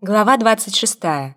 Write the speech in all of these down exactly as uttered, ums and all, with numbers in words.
Глава двадцать шестая.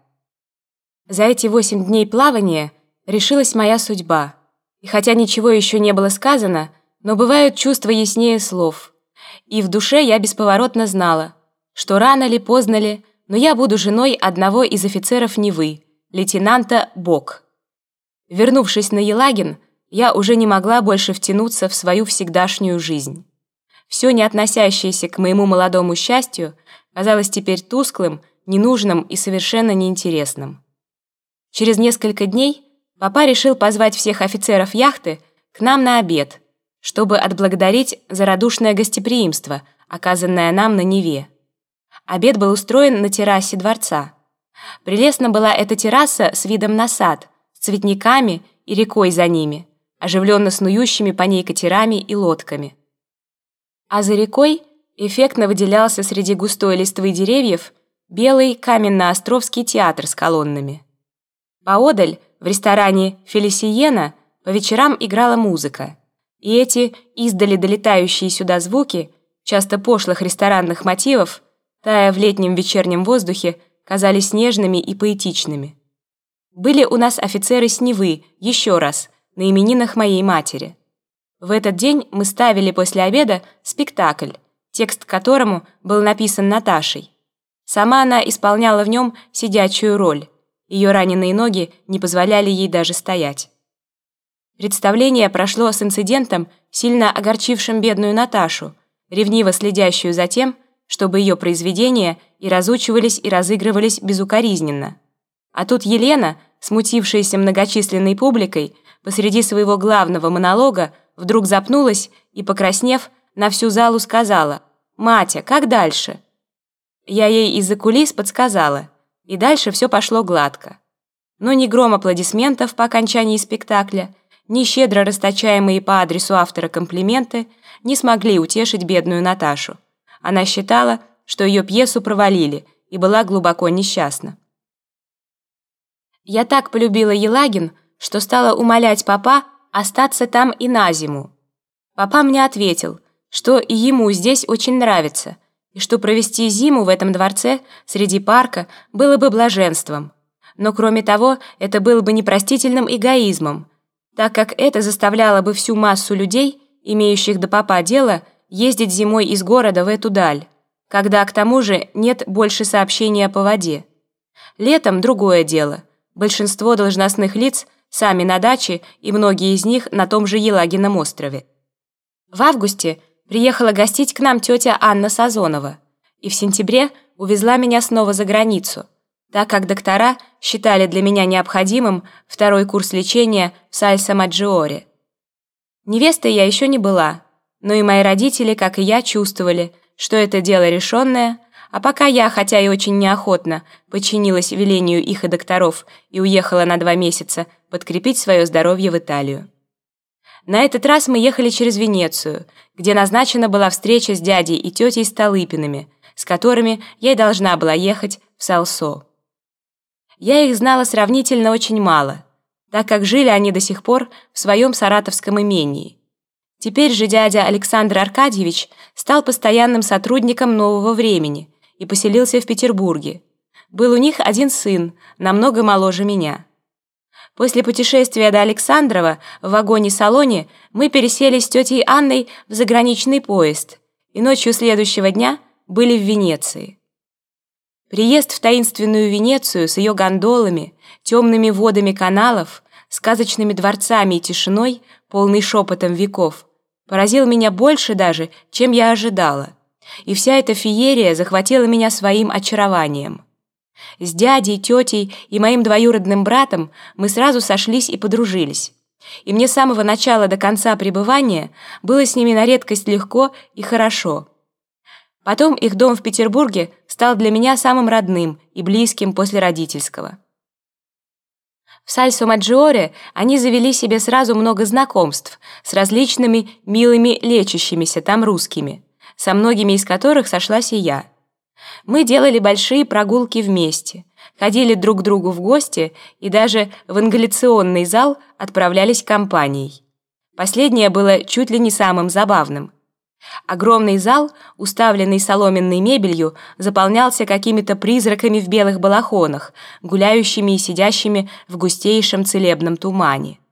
За эти восемь дней плавания решилась моя судьба. И хотя ничего еще не было сказано, но бывают чувства яснее слов. И в душе я бесповоротно знала, что рано ли, поздно ли, но я буду женой одного из офицеров Невы, лейтенанта Бок. Вернувшись на Елагин, я уже не могла больше втянуться в свою всегдашнюю жизнь. Все, не относящееся к моему молодому счастью, казалось теперь тусклым, ненужным и совершенно неинтересным. Через несколько дней папа решил позвать всех офицеров яхты к нам на обед, чтобы отблагодарить за радушное гостеприимство, оказанное нам на Неве. Обед был устроен на террасе дворца. Прелестна была эта терраса с видом на сад, с цветниками и рекой за ними, оживленно снующими по ней катерами и лодками. А за рекой эффектно выделялся среди густой листвы деревьев белый каменно-островский театр с колоннами. Поодаль, в ресторане «Фелисиена», по вечерам играла музыка, и эти издали долетающие сюда звуки, часто пошлых ресторанных мотивов, тая в летнем вечернем воздухе, казались нежными и поэтичными. Были у нас офицеры с Невы, еще раз, на именинах моей матери. В этот день мы ставили после обеда спектакль, текст которому был написан Наташей. Сама она исполняла в нем сидячую роль. Ее раненые ноги не позволяли ей даже стоять. Представление прошло с инцидентом, сильно огорчившим бедную Наташу, ревниво следящую за тем, чтобы ее произведения и разучивались, и разыгрывались безукоризненно. А тут Елена, смутившаяся многочисленной публикой, посреди своего главного монолога вдруг запнулась и, покраснев, на всю залу сказала: «Матя, как дальше?» Я ей из-за кулис подсказала, и дальше все пошло гладко. Но ни гром аплодисментов по окончании спектакля, ни щедро расточаемые по адресу автора комплименты не смогли утешить бедную Наташу. Она считала, что ее пьесу провалили, и была глубоко несчастна. Я так полюбила Елагин, что стала умолять папа остаться там и на зиму. Папа мне ответил, что и ему здесь очень нравится, и что провести зиму в этом дворце среди парка было бы блаженством. Но кроме того, это было бы непростительным эгоизмом, так как это заставляло бы всю массу людей, имеющих до папа дело, ездить зимой из города в эту даль, когда к тому же нет больше сообщения по воде. Летом другое дело. Большинство должностных лиц сами на даче, и многие из них на том же Елагином острове. В августе приехала гостить к нам тетя Анна Сазонова, и в сентябре увезла меня снова за границу, так как доктора считали для меня необходимым второй курс лечения в Сальсо-Маджиоре. Невестой я еще не была, но и мои родители, как и я, чувствовали, что это дело решенное, а пока я, хотя и очень неохотно, подчинилась велению их и докторов и уехала на два месяца подкрепить свое здоровье в Италию. На этот раз мы ехали через Венецию, где назначена была встреча с дядей и тетей Столыпиными, с которыми я и должна была ехать в Салсо. Я их знала сравнительно очень мало, так как жили они до сих пор в своем саратовском имении. Теперь же дядя Александр Аркадьевич стал постоянным сотрудником «Нового времени» и поселился в Петербурге. Был у них один сын, намного моложе меня. После путешествия до Александрова в вагоне-салоне мы пересели с тетей Анной в заграничный поезд и ночью следующего дня были в Венеции. Приезд в таинственную Венецию с ее гондолами, темными водами каналов, сказочными дворцами и тишиной, полной шепотом веков, поразил меня больше даже, чем я ожидала, и вся эта феерия захватила меня своим очарованием. С дядей, тетей и моим двоюродным братом мы сразу сошлись и подружились, и мне с самого начала до конца пребывания было с ними на редкость легко и хорошо. Потом их дом в Петербурге стал для меня самым родным и близким после родительского. В Сальсо-Маджиоре они завели себе сразу много знакомств с различными милыми лечащимися там русскими, со многими из которых сошлась и я. Мы делали большие прогулки вместе, ходили друг к другу в гости и даже в ингаляционный зал отправлялись компанией. Последнее было чуть ли не самым забавным. Огромный зал, уставленный соломенной мебелью, заполнялся какими-то призраками в белых балахонах, гуляющими и сидящими в густейшем целебном тумане.